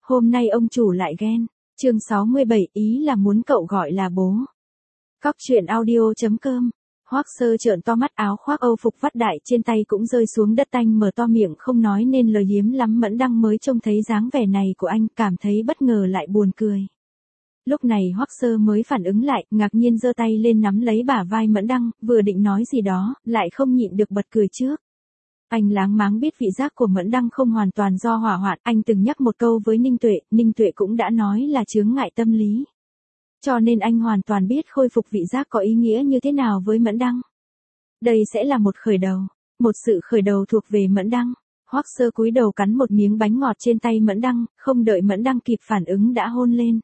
hôm nay ông chủ lại ghen. Chương 67, ý là muốn cậu gọi là bố. Cóc truyện audio.com. Hoắc Sơ trợn to mắt, áo khoác Âu phục vắt đại trên tay cũng rơi xuống đất, anh mở to miệng không nói nên lời, hiếm lắm Mẫn Đăng mới trông thấy dáng vẻ này của anh, cảm thấy bất ngờ lại buồn cười. Lúc này Hoắc Sơ mới phản ứng lại, ngạc nhiên giơ tay lên nắm lấy bả vai Mẫn Đăng, vừa định nói gì đó, lại không nhịn được bật cười trước. Anh láng máng biết vị giác của Mẫn Đăng không hoàn toàn do hỏa hoạn, anh từng nhắc một câu với Ninh Tuệ cũng đã nói là chướng ngại tâm lý. Cho nên anh hoàn toàn biết khôi phục vị giác có ý nghĩa như thế nào với Mẫn Đăng. Đây sẽ là một khởi đầu, một sự khởi đầu thuộc về Mẫn Đăng. Hoắc Sơ cúi đầu cắn một miếng bánh ngọt trên tay Mẫn Đăng, không đợi Mẫn Đăng kịp phản ứng đã hôn lên.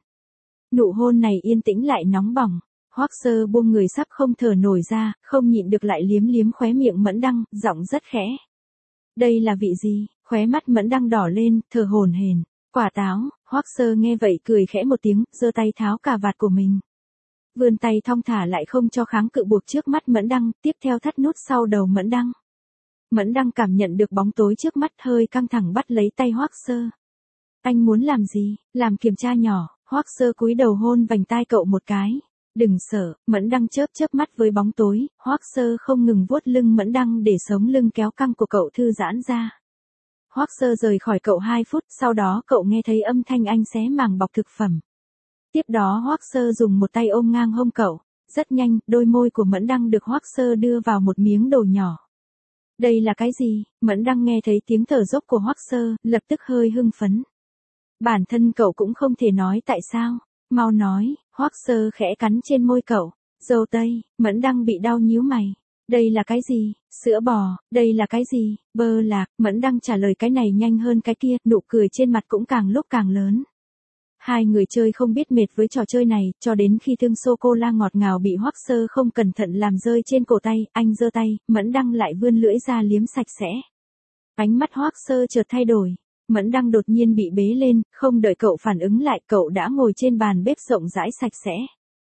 Nụ hôn này yên tĩnh lại nóng bỏng. Hoắc Sơ buông người sắp không thở nổi ra, không nhịn được lại liếm liếm khóe miệng Mẫn Đăng, giọng rất khẽ. Đây là vị gì? Khóe mắt Mẫn Đăng đỏ lên, thở hổn hển. Quả táo. Hoắc Sơ nghe vậy cười khẽ một tiếng, giơ tay tháo cà vạt của mình. Vươn tay thong thả lại không cho kháng cự buộc trước mắt Mẫn Đăng, tiếp theo thắt nút sau đầu Mẫn Đăng. Mẫn Đăng cảm nhận được bóng tối trước mắt, hơi căng thẳng bắt lấy tay Hoắc Sơ. Anh muốn làm gì? Làm kiểm tra nhỏ. Hoắc Sơ cúi đầu hôn vành tai cậu một cái. Đừng sợ. Mẫn Đăng chớp mắt với bóng tối. Hoắc Sơ không ngừng vuốt lưng Mẫn Đăng để sống lưng kéo căng của cậu thư giãn ra. Hoắc Sơ rời khỏi cậu 2 phút, sau đó cậu nghe thấy âm thanh anh xé màng bọc thực phẩm. Tiếp đó Hoắc Sơ dùng một tay ôm ngang hông cậu. Rất nhanh, đôi môi của Mẫn Đăng được Hoắc Sơ đưa vào một miếng đồ nhỏ. Đây là cái gì? Mẫn Đăng nghe thấy tiếng thở dốc của Hoắc Sơ, lập tức hơi hưng phấn. Bản thân cậu cũng không thể nói tại sao. Mau nói. Hoắc Sơ khẽ cắn trên môi cậu. Dâu tây. Mẫn Đăng bị đau nhíu mày. Đây là cái gì? Sữa bò. Đây là cái gì? Bơ lạc. Mẫn Đăng trả lời cái này nhanh hơn cái kia, nụ cười trên mặt cũng càng lúc càng lớn. Hai người chơi không biết mệt với trò chơi này, cho đến khi thương sô-cô-la ngọt ngào bị Hoắc Sơ không cẩn thận làm rơi trên cổ tay, anh giơ tay, Mẫn Đăng lại vươn lưỡi ra liếm sạch sẽ. Ánh mắt Hoắc Sơ chợt thay đổi. Mẫn Đăng đột nhiên bị bế lên, không đợi cậu phản ứng lại, cậu đã ngồi trên bàn bếp rộng rãi sạch sẽ.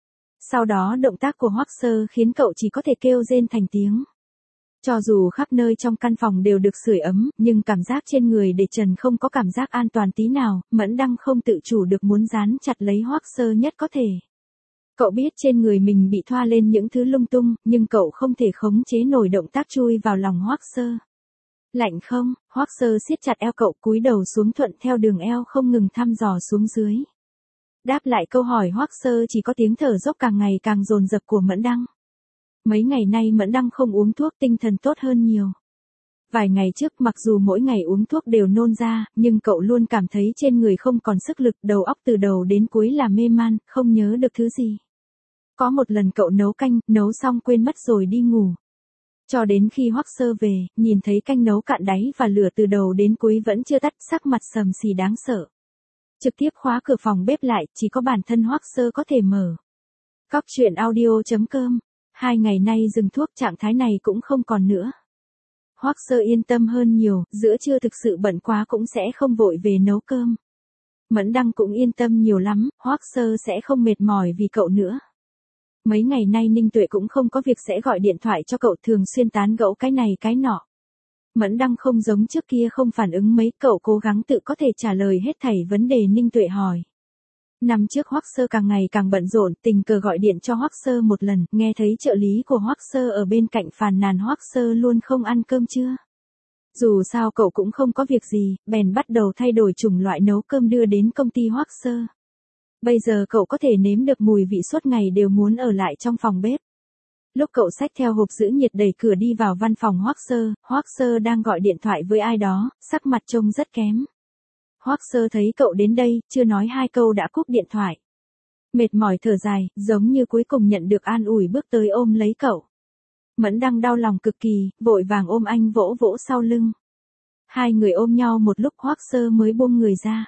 Sau đó động tác của Hoắc Sơ khiến cậu chỉ có thể kêu rên thành tiếng. Cho dù khắp nơi trong căn phòng đều được sưởi ấm, nhưng cảm giác trên người để trần không có cảm giác an toàn tí nào, Mẫn Đăng không tự chủ được muốn dán chặt lấy Hoắc Sơ nhất có thể. Cậu biết trên người mình bị thoa lên những thứ lung tung, nhưng cậu không thể khống chế nổi động tác chui vào lòng Hoắc Sơ. Lạnh không? Hoắc Sơ siết chặt eo cậu, cúi đầu xuống thuận theo đường eo không ngừng thăm dò xuống dưới. Đáp lại câu hỏi Hoắc Sơ chỉ có tiếng thở dốc càng ngày càng dồn dập của Mẫn Đăng. Mấy ngày nay Mẫn Đăng không uống thuốc, tinh thần tốt hơn nhiều. Vài ngày trước mặc dù mỗi ngày uống thuốc đều nôn ra, nhưng cậu luôn cảm thấy trên người không còn sức lực, đầu óc từ đầu đến cuối là mê man, không nhớ được thứ gì. Có một lần cậu nấu canh, nấu xong quên mất rồi đi ngủ. Cho đến khi Hoắc Sơ về, nhìn thấy canh nấu cạn đáy và lửa từ đầu đến cuối vẫn chưa tắt, sắc mặt sầm xì đáng sợ. Trực tiếp khóa cửa phòng bếp lại, chỉ có bản thân Hoắc Sơ có thể mở. Cóc truyện audio.com. 2 ngày nay dừng thuốc, trạng thái này cũng không còn nữa. Hoắc Sơ yên tâm hơn nhiều, giữa trưa thực sự bận quá cũng sẽ không vội về nấu cơm. Mẫn Đăng cũng yên tâm nhiều lắm, Hoắc Sơ sẽ không mệt mỏi vì cậu nữa. Mấy ngày nay Ninh Tuệ cũng không có việc sẽ gọi điện thoại cho cậu, thường xuyên tán gẫu cái này cái nọ. Mẫn Đăng không giống trước kia không phản ứng mấy, cậu cố gắng tự có thể trả lời hết thảy vấn đề Ninh Tuệ hỏi. Năm trước Hoắc Sơ càng ngày càng bận rộn, tình cờ gọi điện cho Hoắc Sơ một lần, nghe thấy trợ lý của Hoắc Sơ ở bên cạnh phàn nàn Hoắc Sơ luôn không ăn cơm trưa. Dù sao cậu cũng không có việc gì, bèn bắt đầu thay đổi chủng loại nấu cơm đưa đến công ty Hoắc Sơ. Bây giờ cậu có thể nếm được mùi vị suốt ngày đều muốn ở lại trong phòng bếp. Lúc cậu xách theo hộp giữ nhiệt đẩy cửa đi vào văn phòng Hoắc Sơ đang gọi điện thoại với ai đó, sắc mặt trông rất kém. Hoắc Sơ thấy cậu đến đây, chưa nói 2 câu đã cúp điện thoại. Mệt mỏi thở dài, giống như cuối cùng nhận được an ủi, bước tới ôm lấy cậu. Mẫn Đăng đau lòng cực kỳ, vội vàng ôm anh vỗ vỗ sau lưng. Hai người ôm nhau một lúc Hoắc Sơ mới buông người ra.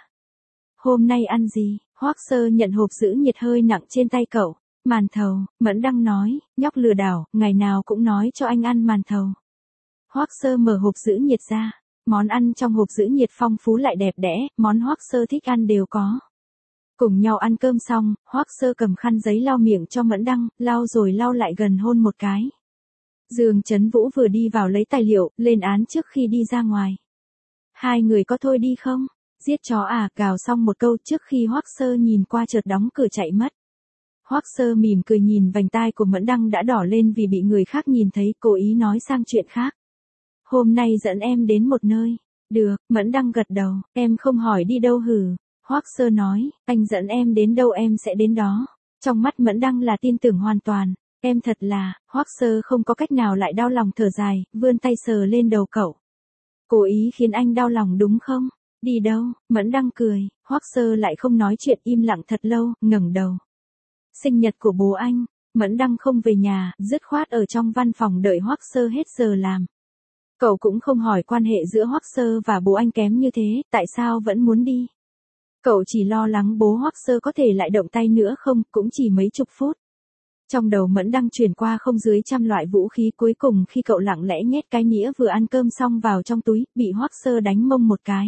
Hôm nay ăn gì? Hoắc Sơ nhận hộp giữ nhiệt hơi nặng trên tay cậu. Màn thầu. Mẫn Đăng nói, nhóc lừa đảo, ngày nào cũng nói cho anh ăn màn thầu. Hoắc Sơ mở hộp giữ nhiệt ra. Món ăn trong hộp giữ nhiệt phong phú lại đẹp đẽ, món Hoắc Sơ thích ăn đều có. Cùng nhau ăn cơm xong, Hoắc Sơ cầm khăn giấy lau miệng cho Mẫn Đăng, lau rồi lau lại gần hôn một cái. Dương Trấn Vũ vừa đi vào lấy tài liệu, lên án trước khi đi ra ngoài. Hai người có thôi đi không? Giết chó à, gào xong một câu trước khi Hoắc Sơ nhìn qua chợt đóng cửa chạy mất. Hoắc Sơ mỉm cười nhìn vành tai của Mẫn Đăng đã đỏ lên vì bị người khác nhìn thấy, cố ý nói sang chuyện khác. Hôm nay dẫn em đến một nơi. Được, Mẫn Đăng gật đầu, em không hỏi đi đâu hử. Hoắc Sơ nói, anh dẫn em đến đâu em sẽ đến đó. Trong mắt Mẫn Đăng là tin tưởng hoàn toàn. Em thật là, Hoắc Sơ không có cách nào lại đau lòng thở dài, vươn tay sờ lên đầu cậu. Cố ý khiến anh đau lòng đúng không? Đi đâu? Mẫn Đăng cười, Hoắc Sơ lại không nói chuyện im lặng thật lâu, ngẩng đầu. Sinh nhật của bố anh, Mẫn Đăng không về nhà, dứt khoát ở trong văn phòng đợi Hoắc Sơ hết giờ làm. Cậu cũng không hỏi quan hệ giữa Hoắc Sơ và bố anh kém như thế, tại sao vẫn muốn đi. Cậu chỉ lo lắng bố Hoắc Sơ có thể lại động tay nữa không, cũng chỉ mấy chục phút. Trong đầu Mẫn Đăng chuyển qua không dưới 100 loại vũ khí, cuối cùng khi cậu lặng lẽ nhét cái nĩa vừa ăn cơm xong vào trong túi, bị Hoắc Sơ đánh mông một cái.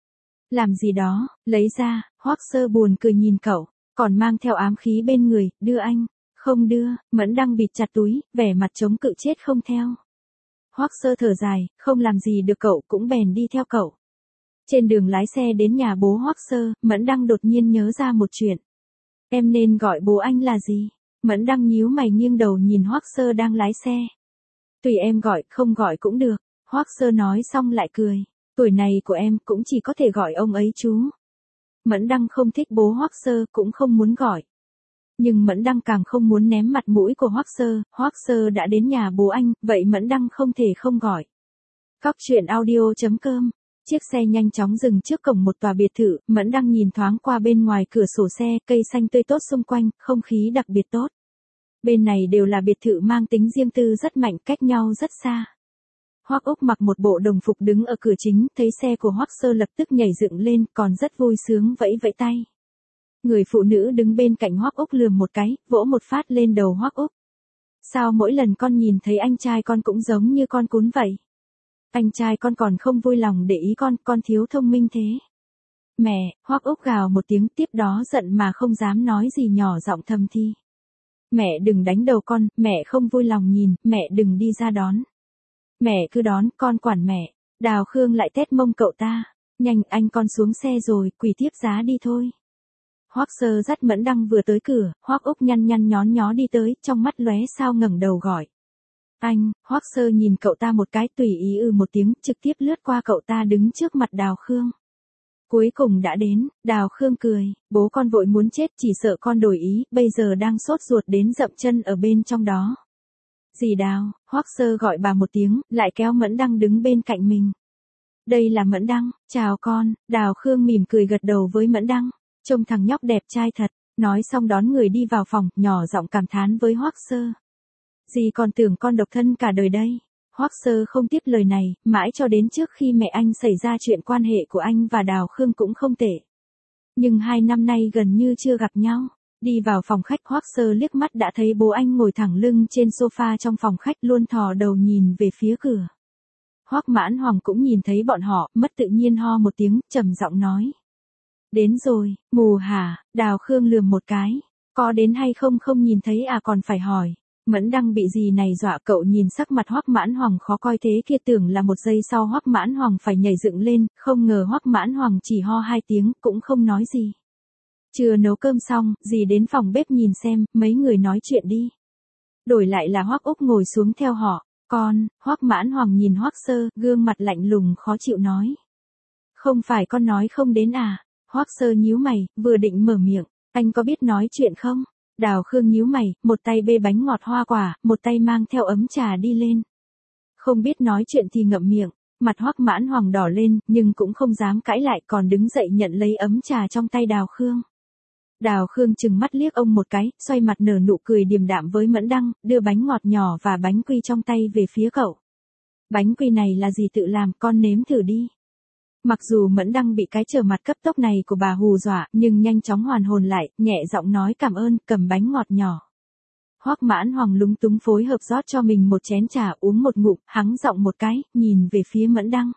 Làm gì đó, lấy ra, Hoắc Sơ buồn cười nhìn cậu, còn mang theo ám khí bên người, đưa anh. Không đưa, Mẫn Đăng bịt chặt túi, vẻ mặt chống cự chết không theo. Hoắc Sơ thở dài, không làm gì được cậu cũng bèn đi theo cậu. Trên đường lái xe đến nhà bố Hoắc Sơ, Mẫn Đăng đột nhiên nhớ ra một chuyện. Em nên gọi bố anh là gì? Mẫn Đăng nhíu mày nghiêng đầu nhìn Hoắc Sơ đang lái xe. Tùy em gọi, không gọi cũng được. Hoắc Sơ nói xong lại cười. Tuổi này của em cũng chỉ có thể gọi ông ấy chú. Mẫn Đăng không thích bố Hoắc Sơ, cũng không muốn gọi. Nhưng Mẫn Đăng càng không muốn ném mặt mũi của Hoắc Sơ đã đến nhà bố anh, vậy Mẫn Đăng không thể không gọi. Cóc truyện audio.com. Chiếc xe nhanh chóng dừng trước cổng một tòa biệt thự, Mẫn Đăng nhìn thoáng qua bên ngoài cửa sổ xe, cây xanh tươi tốt xung quanh, không khí đặc biệt tốt. Bên này đều là biệt thự mang tính riêng tư rất mạnh, cách nhau rất xa. Hoắc Úc mặc một bộ đồng phục đứng ở cửa chính, thấy xe của Hoắc Sơ lập tức nhảy dựng lên, còn rất vui sướng vẫy vẫy tay. Người phụ nữ đứng bên cạnh Hoắc Úc lườm một cái, vỗ một phát lên đầu Hoắc Úc. Sao mỗi lần con nhìn thấy anh trai con cũng giống như con cún vậy? Anh trai con còn không vui lòng để ý con thiếu thông minh thế. Mẹ, Hoắc Úc gào một tiếng, tiếp đó giận mà không dám nói gì, nhỏ giọng thầm thì. Mẹ đừng đánh đầu con, mẹ không vui lòng nhìn, mẹ đừng đi ra đón. Mẹ cứ đón, con quản mẹ. Đào Khương lại tét mông cậu ta. Nhanh, anh con xuống xe rồi, quỳ tiếp giá đi thôi. Hoắc Sơ dắt Mẫn Đăng vừa tới cửa, Hoắc Úc nhăn nhăn nhón nhó đi tới, trong mắt lóe sao ngẩng đầu gọi. Anh, Hoắc Sơ nhìn cậu ta một cái, tùy ý một tiếng, trực tiếp lướt qua cậu ta đứng trước mặt Đào Khương. Cuối cùng đã đến, Đào Khương cười, bố con vội muốn chết, chỉ sợ con đổi ý, bây giờ đang sốt ruột đến dậm chân ở bên trong đó. Dì Đào, Hoắc Sơ gọi bà một tiếng, lại kéo Mẫn Đăng đứng bên cạnh mình. Đây là Mẫn Đăng, chào con. Đào Khương mỉm cười gật đầu với Mẫn Đăng, trông thằng nhóc đẹp trai thật, nói xong đón người đi vào phòng, nhỏ giọng cảm thán với Hoắc Sơ. Dì còn tưởng con độc thân cả đời đây. Hoắc Sơ không tiếp lời này, mãi cho đến trước khi mẹ anh xảy ra chuyện, quan hệ của anh và Đào Khương cũng không tệ. Nhưng 2 năm nay gần như chưa gặp nhau. Đi vào phòng khách, Hoắc Sơ liếc mắt đã thấy bố anh ngồi thẳng lưng trên sofa trong phòng khách, luôn thò đầu nhìn về phía cửa. Hoắc Mãn Hoàng cũng nhìn thấy bọn họ, mất tự nhiên ho một tiếng, trầm giọng nói. Đến rồi, mù hả? Đào Khương lườm một cái. Có đến hay không không nhìn thấy à, còn phải hỏi. Mẫn Đăng bị gì này dọa, cậu nhìn sắc mặt Hoắc Mãn Hoàng khó coi thế kia, tưởng là 1 giây sau Hoắc Mãn Hoàng phải nhảy dựng lên, không ngờ Hoắc Mãn Hoàng chỉ ho 2 tiếng, cũng không nói gì. Chưa nấu cơm xong, dì đến phòng bếp nhìn xem, mấy người nói chuyện đi. Đổi lại là Hoắc Úc ngồi xuống theo họ. Con, Hoắc Mãn Hoàng nhìn Hoắc Sơ, gương mặt lạnh lùng khó chịu nói. Không phải con nói không đến à? Hoắc Sơ nhíu mày, vừa định mở miệng, anh có biết nói chuyện không? Đào Khương nhíu mày, một tay bê bánh ngọt hoa quả, một tay mang theo ấm trà đi lên. Không biết nói chuyện thì ngậm miệng, mặt Hoắc Mãn Hoàng đỏ lên, nhưng cũng không dám cãi lại, còn đứng dậy nhận lấy ấm trà trong tay Đào Khương. Đào Khương chừng mắt liếc ông một cái, xoay mặt nở nụ cười điềm đạm với Mẫn Đăng, đưa bánh ngọt nhỏ và bánh quy trong tay về phía cậu. Bánh quy này là gì tự làm, con nếm thử đi. Mặc dù Mẫn Đăng bị cái trở mặt cấp tốc này của bà hù dọa, nhưng nhanh chóng hoàn hồn lại, nhẹ giọng nói cảm ơn, cầm bánh ngọt nhỏ. Hoắc Mãn Hoàng lúng túng phối hợp rót cho mình một chén trà, uống một ngụm, hắng giọng một cái, nhìn về phía Mẫn Đăng.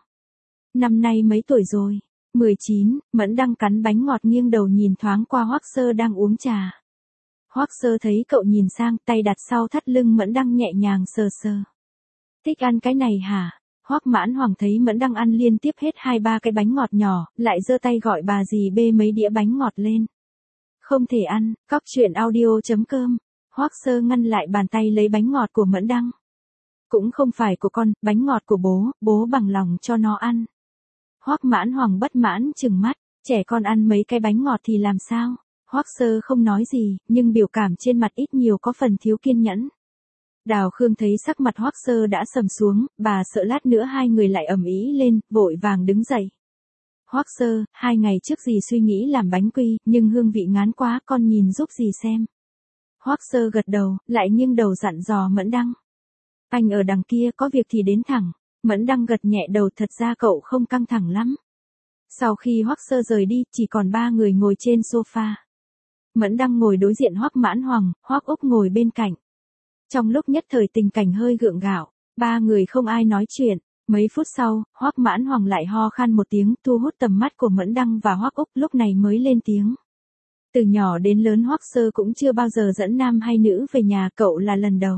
Năm nay mấy tuổi rồi? 19, Mẫn Đăng cắn bánh ngọt nghiêng đầu nhìn thoáng qua Hoắc Sơ đang uống trà. Hoắc Sơ thấy cậu nhìn sang, tay đặt sau thắt lưng Mẫn Đăng nhẹ nhàng sờ sờ. Thích ăn cái này hả? Hoắc Mãn Hoàng thấy Mẫn Đăng ăn liên tiếp hết 2-3 cái bánh ngọt nhỏ, lại giơ tay gọi bà dì bê mấy đĩa bánh ngọt lên. Không thể ăn, cóc truyện audio.com. Hoắc Sơ ngăn lại bàn tay lấy bánh ngọt của Mẫn Đăng. Cũng không phải của con, bánh ngọt của bố bằng lòng cho nó ăn. Hoắc Mãn Hoàng bất mãn trừng mắt, trẻ con ăn mấy cái bánh ngọt thì làm sao? Hoắc Sơ không nói gì, nhưng biểu cảm trên mặt ít nhiều có phần thiếu kiên nhẫn. Đào Khương thấy sắc mặt Hoắc Sơ đã sầm xuống, bà sợ lát nữa hai người lại ầm ĩ lên, vội vàng đứng dậy. Hoắc Sơ, 2 ngày trước dì suy nghĩ làm bánh quy, nhưng hương vị ngán quá, con nhìn giúp dì xem. Hoắc Sơ gật đầu, lại nghiêng đầu dặn dò Mẫn Đăng. Anh ở đằng kia có việc thì đến thẳng. Mẫn Đăng gật nhẹ đầu, thật ra cậu không căng thẳng lắm. Sau khi Hoắc Sơ rời đi, chỉ còn 3 người ngồi trên sofa. Mẫn Đăng ngồi đối diện Hoắc Mãn Hoàng, Hoắc Úc ngồi bên cạnh. Trong lúc nhất thời tình cảnh hơi gượng gạo, 3 người không ai nói chuyện. Mấy phút sau, Hoắc Mãn Hoàng lại ho khan một tiếng, thu hút tầm mắt của Mẫn Đăng và Hoắc Úc, lúc này mới lên tiếng. Từ nhỏ đến lớn Hoắc Sơ cũng chưa bao giờ dẫn nam hay nữ về nhà, cậu là lần đầu.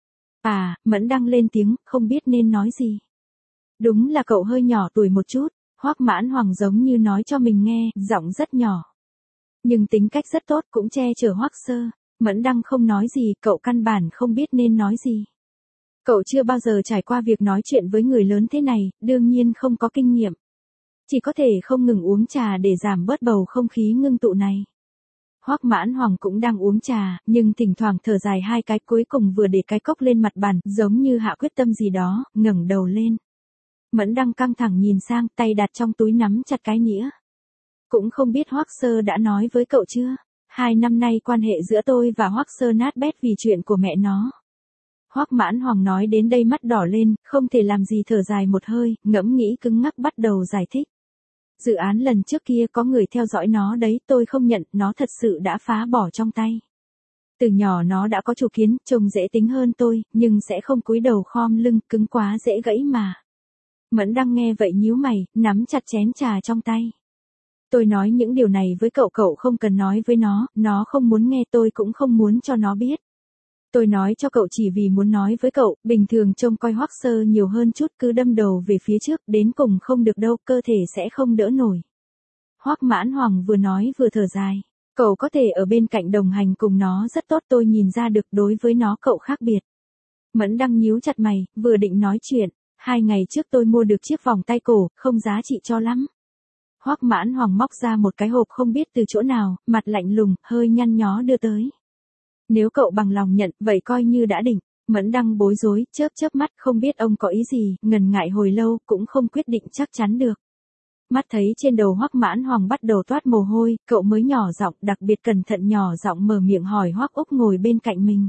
À, Mẫn Đăng lên tiếng, không biết nên nói gì. Đúng là cậu hơi nhỏ tuổi một chút, Hoắc Mãn Hoàng giống như nói cho mình nghe, giọng rất nhỏ. Nhưng tính cách rất tốt, cũng che chở Hoắc Sơ. Mẫn Đăng không nói gì, cậu căn bản không biết nên nói gì. Cậu chưa bao giờ trải qua việc nói chuyện với người lớn thế này, đương nhiên không có kinh nghiệm. Chỉ có thể không ngừng uống trà để giảm bớt bầu không khí ngưng tụ này. Hoắc Mãn Hoàng cũng đang uống trà, nhưng thỉnh thoảng thở dài 2 cái, cuối cùng vừa để cái cốc lên mặt bàn, giống như hạ quyết tâm gì đó, ngẩng đầu lên. Mẫn Đăng căng thẳng nhìn sang, tay đặt trong túi nắm chặt cái nĩa. Cũng không biết Hoắc Sơ đã nói với cậu chưa? 2 năm nay quan hệ giữa tôi và Hoắc Sơ nát bét vì chuyện của mẹ nó. Hoắc Mãn Hoàng nói đến đây mắt đỏ lên, không thể làm gì thở dài một hơi, ngẫm nghĩ cứng ngắc bắt đầu giải thích. Dự án lần trước kia có người theo dõi nó đấy, tôi không nhận, nó thật sự đã phá bỏ trong tay. Từ nhỏ nó đã có chủ kiến, trông dễ tính hơn tôi, nhưng sẽ không cúi đầu khom lưng, cứng quá dễ gãy mà. Mẫn Đăng nghe vậy nhíu mày, nắm chặt chén trà trong tay. Tôi nói những điều này với cậu, cậu không cần nói với nó không muốn nghe, tôi cũng không muốn cho nó biết. Tôi nói cho cậu chỉ vì muốn nói với cậu, bình thường trông coi Hoắc Sơ nhiều hơn chút, cứ đâm đầu về phía trước, đến cùng không được đâu, cơ thể sẽ không đỡ nổi. Hoắc Mãn Hoàng vừa nói vừa thở dài. Cậu có thể ở bên cạnh đồng hành cùng nó rất tốt, tôi nhìn ra được đối với nó cậu khác biệt. Mẫn Đăng nhíu chặt mày, vừa định nói chuyện. 2 ngày trước tôi mua được chiếc vòng tay cổ, không giá trị cho lắm. Hoắc Mãn Hoàng móc ra một cái hộp không biết từ chỗ nào, mặt lạnh lùng, hơi nhăn nhó đưa tới. Nếu cậu bằng lòng nhận, vậy coi như đã định. Mẫn Đăng bối rối, chớp mắt, không biết ông có ý gì, ngần ngại hồi lâu, cũng không quyết định chắc chắn được. Mắt thấy trên đầu Hoắc Mãn Hoàng bắt đầu toát mồ hôi, cậu mới nhỏ giọng, đặc biệt cẩn thận nhỏ giọng mở miệng hỏi Hoắc Úc ngồi bên cạnh mình.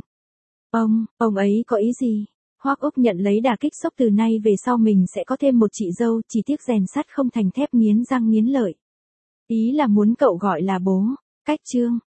Ông ấy có ý gì? Hoắc Úc nhận lấy đả kích sốc, từ nay về sau mình sẽ có thêm một chị dâu, chỉ tiếc rèn sắt không thành thép, nghiến răng nghiến lợi. Ý là muốn cậu gọi là bố. Cách chương.